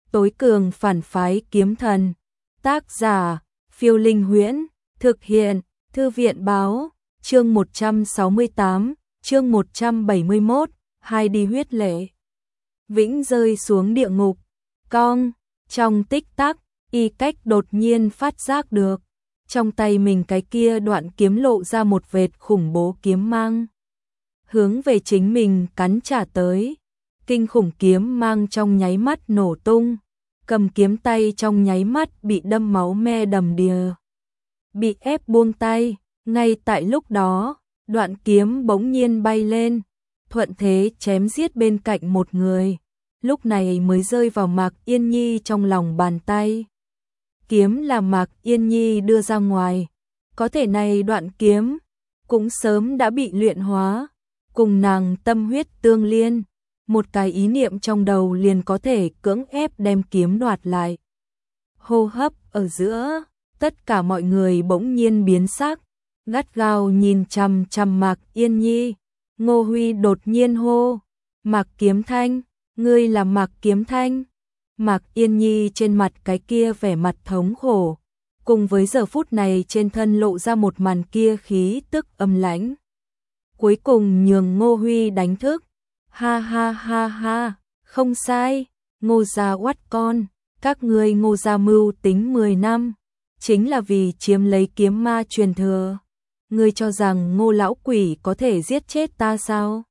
Tối cường phản phái kiếm thần. Tác giả, Phiêu Linh Huyễn. Thực hiện, Thư viện báo. Chương 168, chương 171, hai đi huyết lệ. Vĩnh rơi xuống địa ngục. Cong, trong tích tắc, Y Cách đột nhiên phát giác được. Trong tay mình cái kia đoạn kiếm lộ ra một vệt khủng bố kiếm mang. Hướng về chính mình cắn trả tới. Kinh khủng kiếm mang trong nháy mắt nổ tung. Cầm kiếm tay trong nháy mắt bị đâm máu me đầm đìa. Bị ép buông tay, ngay tại lúc đó, đoạn kiếm bỗng nhiên bay lên, thuận thế chém giết bên cạnh một người. Lúc này mới rơi vào Mạc Yên Nhi trong lòng bàn tay. Kiếm là Mạc Yên Nhi đưa ra ngoài. Có thể này đoạn kiếm cũng sớm đã bị luyện hóa, cùng nàng tâm huyết tương liên. Một cái ý niệm trong đầu liền có thể cưỡng ép đem kiếm đoạt lại. Hô hấp ở giữa, tất cả mọi người bỗng nhiên biến sắc, gắt gao nhìn chằm chằm Mạc Yên Nhi. Ngô Huy đột nhiên hô, Mạc Kiếm Thanh, ngươi là Mạc Kiếm Thanh. Mạc Yên Nhi trên mặt cái kia vẻ mặt thống khổ, cùng với giờ phút này trên thân lộ ra một màn kia khí tức âm lãnh. Cuối cùng nhường Ngô Huy đánh thức. Ha ha ha ha, không sai, Ngô gia oắt con, các ngươi Ngô gia mưu tính 10 năm, chính là vì chiếm lấy kiếm ma truyền thừa. Ngươi cho rằng Ngô lão quỷ có thể giết chết ta sao?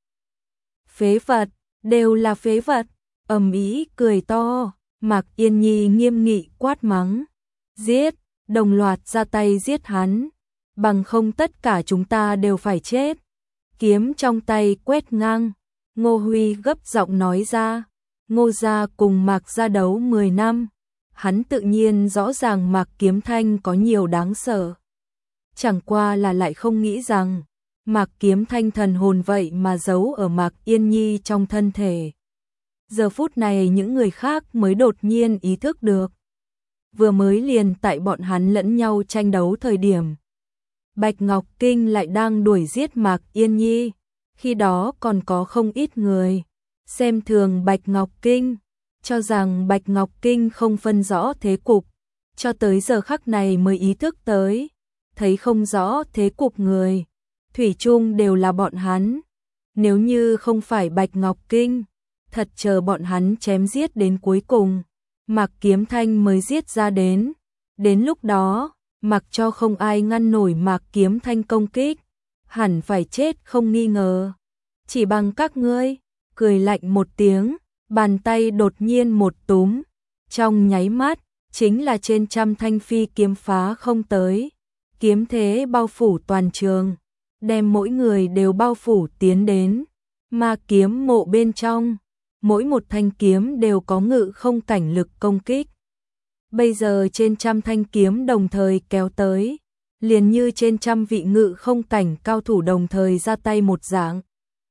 Phế vật, đều là phế vật. Ầm ĩ cười to, Mạc Yên Nhi nghiêm nghị quát mắng. Giết, đồng loạt ra tay giết hắn, bằng không tất cả chúng ta đều phải chết. Kiếm trong tay quét ngang. Ngô Huy gấp giọng nói ra, Ngô gia cùng Mạc gia đấu 10 năm, hắn tự nhiên rõ ràng Mạc Kiếm Thanh có nhiều đáng sợ. Chẳng qua là lại không nghĩ rằng, Mạc Kiếm Thanh thần hồn vậy mà giấu ở Mạc Yên Nhi trong thân thể. Giờ phút này những người khác mới đột nhiên ý thức được. Vừa mới liền tại bọn hắn lẫn nhau tranh đấu thời điểm. Bạch Ngọc Kinh lại đang đuổi giết Mạc Yên Nhi. Khi đó còn có không ít người xem thường Bạch Ngọc Kinh, cho rằng Bạch Ngọc Kinh không phân rõ thế cục, cho tới giờ khắc này mới ý thức tới, thấy không rõ thế cục người, thủy chung đều là bọn hắn. Nếu như không phải Bạch Ngọc Kinh, thật chờ bọn hắn chém giết đến cuối cùng, Mạc Kiếm Thanh mới giết ra đến. Đến lúc đó, mặc cho không ai ngăn nổi Mạc Kiếm Thanh công kích, hẳn phải chết không nghi ngờ. Chỉ bằng các ngươi, cười lạnh một tiếng, bàn tay đột nhiên một túm, trong nháy mắt, chính là trên trăm thanh phi kiếm phá không tới. Kiếm thế bao phủ toàn trường, đem mỗi người đều bao phủ tiến đến. Ma kiếm mộ bên trong, mỗi một thanh kiếm đều có ngự không cảnh lực công kích. Bây giờ trên trăm thanh kiếm đồng thời kéo tới, liền như trên trăm vị ngự không cảnh cao thủ đồng thời ra tay một dạng.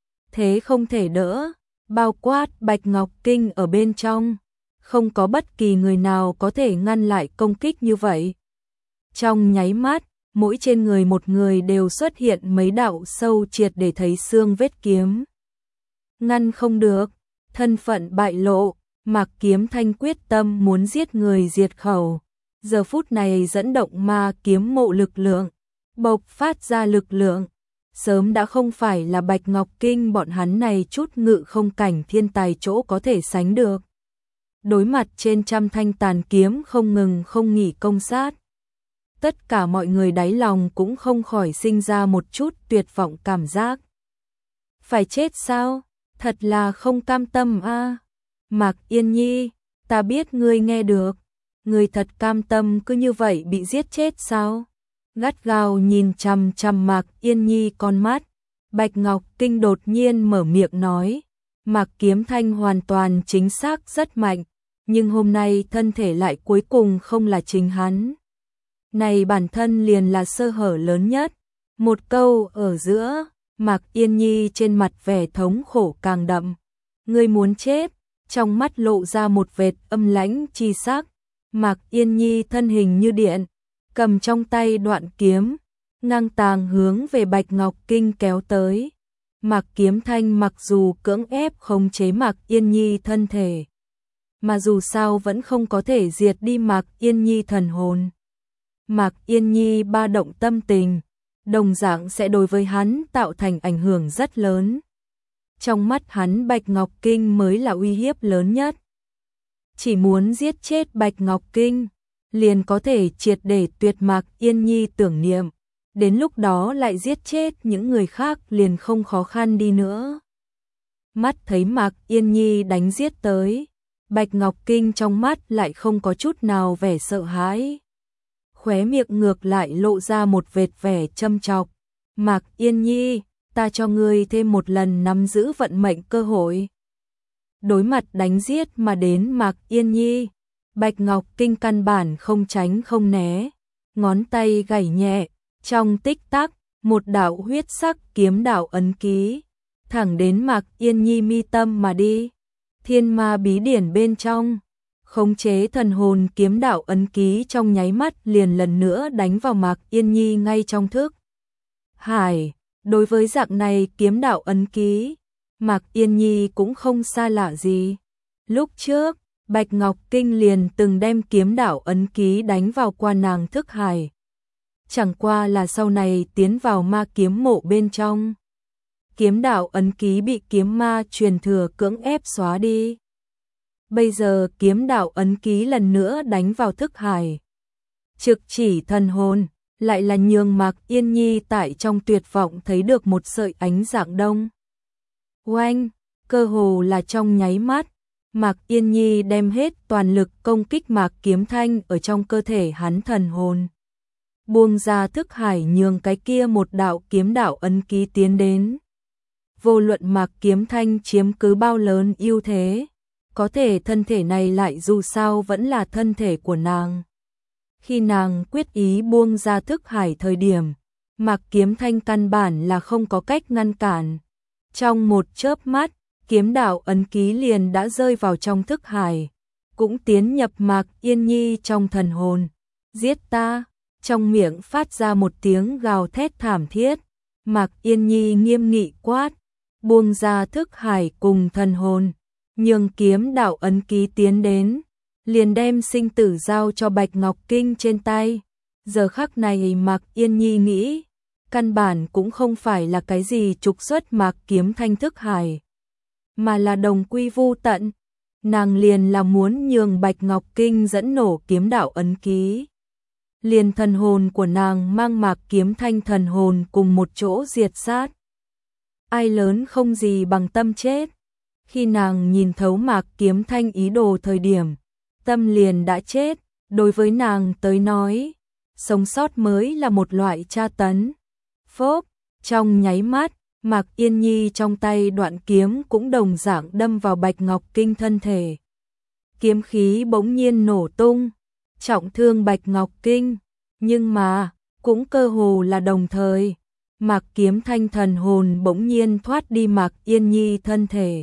Thế không thể đỡ, bao quát Bạch Ngọc Kinh ở bên trong, không có bất kỳ người nào có thể ngăn lại công kích như vậy. Trong nháy mắt, mỗi trên người một người đều xuất hiện mấy đạo sâu triệt để thấy xương vết kiếm. Ngăn không được, thân phận bại lộ, Mạc Kiếm Thanh quyết tâm muốn giết người diệt khẩu. Giờ phút này dẫn động ma kiếm mộ lực lượng, bộc phát ra lực lượng, sớm đã không phải là Bạch Ngọc Kinh bọn hắn này chút ngự không cảnh thiên tài chỗ có thể sánh được. Đối mặt trên trăm thanh tàn kiếm không ngừng không nghỉ công sát. Tất cả mọi người đáy lòng cũng không khỏi sinh ra một chút tuyệt vọng cảm giác. Phải chết sao? Thật là không cam tâm a. Mạc Yên Nhi, ta biết ngươi nghe được. Ngươi thật cam tâm cứ như vậy bị giết chết sao? Gắt gao nhìn chằm chằm Mạc Yên Nhi con mắt. Bạch Ngọc Kinh đột nhiên mở miệng nói. Mạc Kiếm Thanh hoàn toàn chính xác rất mạnh, nhưng hôm nay thân thể lại cuối cùng không là chính hắn. Này bản thân liền là sơ hở lớn nhất. Một câu ở giữa, Mạc Yên Nhi trên mặt vẻ thống khổ càng đậm. Ngươi muốn chết, trong mắt lộ ra một vệt âm lãnh chi sắc. Mạc Yên Nhi thân hình như điện, cầm trong tay đoạn kiếm, ngang tàng hướng về Bạch Ngọc Kinh kéo tới. Mạc Kiếm Thanh mặc dù cưỡng ép khống chế Mạc Yên Nhi thân thể, mà dù sao vẫn không có thể diệt đi Mạc Yên Nhi thần hồn. Mạc Yên Nhi ba động tâm tình, đồng dạng sẽ đối với hắn tạo thành ảnh hưởng rất lớn. Trong mắt hắn Bạch Ngọc Kinh mới là uy hiếp lớn nhất. Chỉ muốn giết chết Bạch Ngọc Kinh, liền có thể triệt để tuyệt Mạc Yên Nhi tưởng niệm. Đến lúc đó lại giết chết những người khác liền không khó khăn đi nữa. Mắt thấy Mạc Yên Nhi đánh giết tới, Bạch Ngọc Kinh trong mắt lại không có chút nào vẻ sợ hãi. Khóe miệng ngược lại lộ ra một vệt vẻ châm chọc. Mạc Yên Nhi, ta cho ngươi thêm một lần nắm giữ vận mệnh cơ hội. Đối mặt đánh giết mà đến Mạc Yên Nhi, Bạch Ngọc Kinh căn bản không tránh không né, ngón tay gảy nhẹ, trong tích tắc, một đạo huyết sắc kiếm đạo ấn ký, thẳng đến Mạc Yên Nhi mi tâm mà đi. Thiên ma bí điển bên trong, khống chế thần hồn kiếm đạo ấn ký trong nháy mắt liền lần nữa đánh vào Mạc Yên Nhi ngay trong thức hải. Đối với dạng này kiếm đạo ấn ký, Mạc Yên Nhi cũng không xa lạ gì. Lúc trước, Bạch Ngọc Kinh liền từng đem kiếm đạo ấn ký đánh vào qua nàng thức hải. Chẳng qua là sau này tiến vào ma kiếm mộ bên trong. Kiếm đạo ấn ký bị kiếm ma truyền thừa cưỡng ép xóa đi. Bây giờ kiếm đạo ấn ký lần nữa đánh vào thức hải. Trực chỉ thần hồn, lại là nhường Mạc Yên Nhi tại trong tuyệt vọng thấy được một sợi ánh dạng đông. Oanh, cơ hồ là trong nháy mắt, Mạc Yên Nhi đem hết toàn lực công kích Mạc Kiếm Thanh ở trong cơ thể hắn thần hồn. Buông ra thức hải nhường cái kia một đạo kiếm đạo ấn ký tiến đến. Vô luận Mạc Kiếm Thanh chiếm cứ bao lớn ưu thế, có thể thân thể này lại dù sao vẫn là thân thể của nàng. Khi nàng quyết ý buông ra thức hải thời điểm, Mạc Kiếm Thanh căn bản là không có cách ngăn cản. Trong một chớp mắt, kiếm đạo ấn ký liền đã rơi vào trong thức hải, cũng tiến nhập Mạc Yên Nhi trong thần hồn. Giết ta, trong miệng phát ra một tiếng gào thét thảm thiết. Mạc Yên Nhi nghiêm nghị quát, buông ra thức hải cùng thần hồn, nhường kiếm đạo ấn ký tiến đến, liền đem sinh tử giao cho Bạch Ngọc Kinh trên tay. Giờ khắc này Mạc Yên Nhi nghĩ, căn bản cũng không phải là cái gì trục xuất Mạc Kiếm Thanh thức hải, mà là đồng quy vu tận. Nàng liền là muốn nhường Bạch Ngọc Kinh dẫn nổ kiếm đạo ấn ký. Liền thần hồn của nàng mang Mạc Kiếm Thanh thần hồn cùng một chỗ diệt sát. Ai lớn không gì bằng tâm chết. Khi nàng nhìn thấu Mạc Kiếm Thanh ý đồ thời điểm, tâm liền đã chết. Đối với nàng tới nói, sống sót mới là một loại tra tấn. Phốp, trong nháy mắt, Mạc Yên Nhi trong tay đoạn kiếm cũng đồng dạng đâm vào Bạch Ngọc Kinh thân thể. Kiếm khí bỗng nhiên nổ tung, trọng thương Bạch Ngọc Kinh, nhưng mà, cũng cơ hồ là đồng thời, Mạc Kiếm Thanh thần hồn bỗng nhiên thoát đi Mạc Yên Nhi thân thể,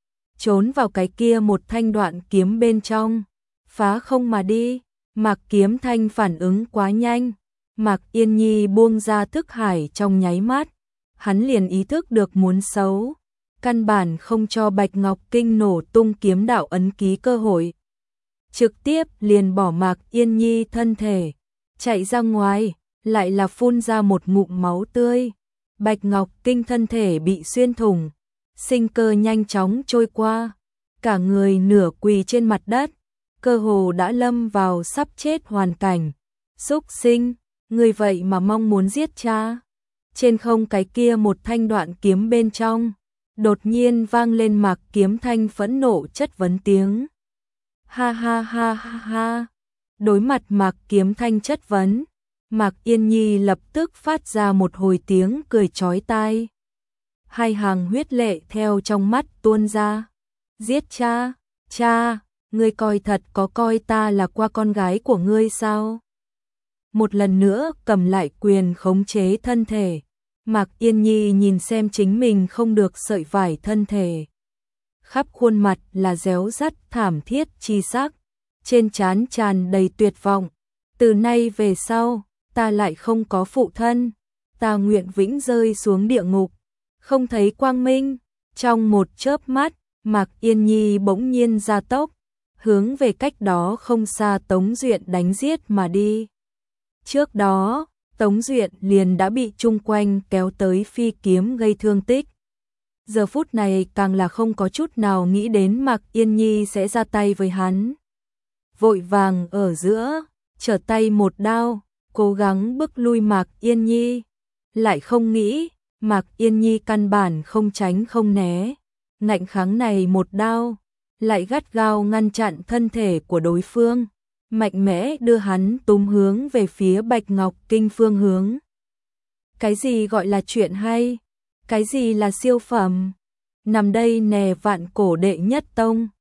trốn vào cái kia một thanh đoạn kiếm bên trong, phá không mà đi. Mạc Kiếm Thanh phản ứng quá nhanh, Mạc Yên Nhi buông ra thức hải trong nháy mắt, hắn liền ý thức được muốn xấu, căn bản không cho Bạch Ngọc Kinh nổ tung kiếm đạo ấn ký cơ hội. Trực tiếp liền bỏ Mạc Yên Nhi thân thể, chạy ra ngoài, lại là phun ra một ngụm máu tươi. Bạch Ngọc Kinh thân thể bị xuyên thủng, sinh cơ nhanh chóng trôi qua, cả người nửa quỳ trên mặt đất, cơ hồ đã lâm vào sắp chết hoàn cảnh. Súc sinh, người vậy mà mong muốn giết cha. Trên không cái kia một thanh đoạn kiếm bên trong, đột nhiên vang lên Mạc Kiếm Thanh phẫn nộ chất vấn tiếng. Ha ha ha ha ha. Đối mặt Mạc Kiếm Thanh chất vấn, Mạc Yên Nhi lập tức phát ra một hồi tiếng cười chói tai. Hai hàng huyết lệ theo trong mắt tuôn ra. Giết cha, cha, ngươi coi thật có coi ta là qua con gái của ngươi sao? Một lần nữa cầm lại quyền khống chế thân thể. Mạc Yên Nhi nhìn xem chính mình không được sợi vải thân thể. Khắp khuôn mặt là réo rắt thảm thiết chi sắc, trên trán tràn đầy tuyệt vọng. Từ nay về sau, ta lại không có phụ thân, ta nguyện vĩnh rơi xuống địa ngục, không thấy quang minh. Trong một chớp mắt, Mạc Yên Nhi bỗng nhiên gia tốc, hướng về cách đó không xa Tống Duyện đánh giết mà đi. Trước đó, Tống Duyện liền đã bị chung quanh kéo tới phi kiếm gây thương tích. Giờ phút này càng là không có chút nào nghĩ đến Mạc Yên Nhi sẽ ra tay với hắn. Vội vàng ở giữa, trở tay một đao, cố gắng bức lui Mạc Yên Nhi. Lại không nghĩ, Mạc Yên Nhi căn bản không tránh không né. Ngạnh kháng này một đao, lại gắt gao ngăn chặn thân thể của đối phương. Mạnh mẽ đưa hắn túm hướng về phía Bạch Ngọc Kinh phương hướng. Cái gì gọi là chuyện hay? Cái gì là siêu phẩm? Nằm đây nè vạn cổ đệ nhất tông.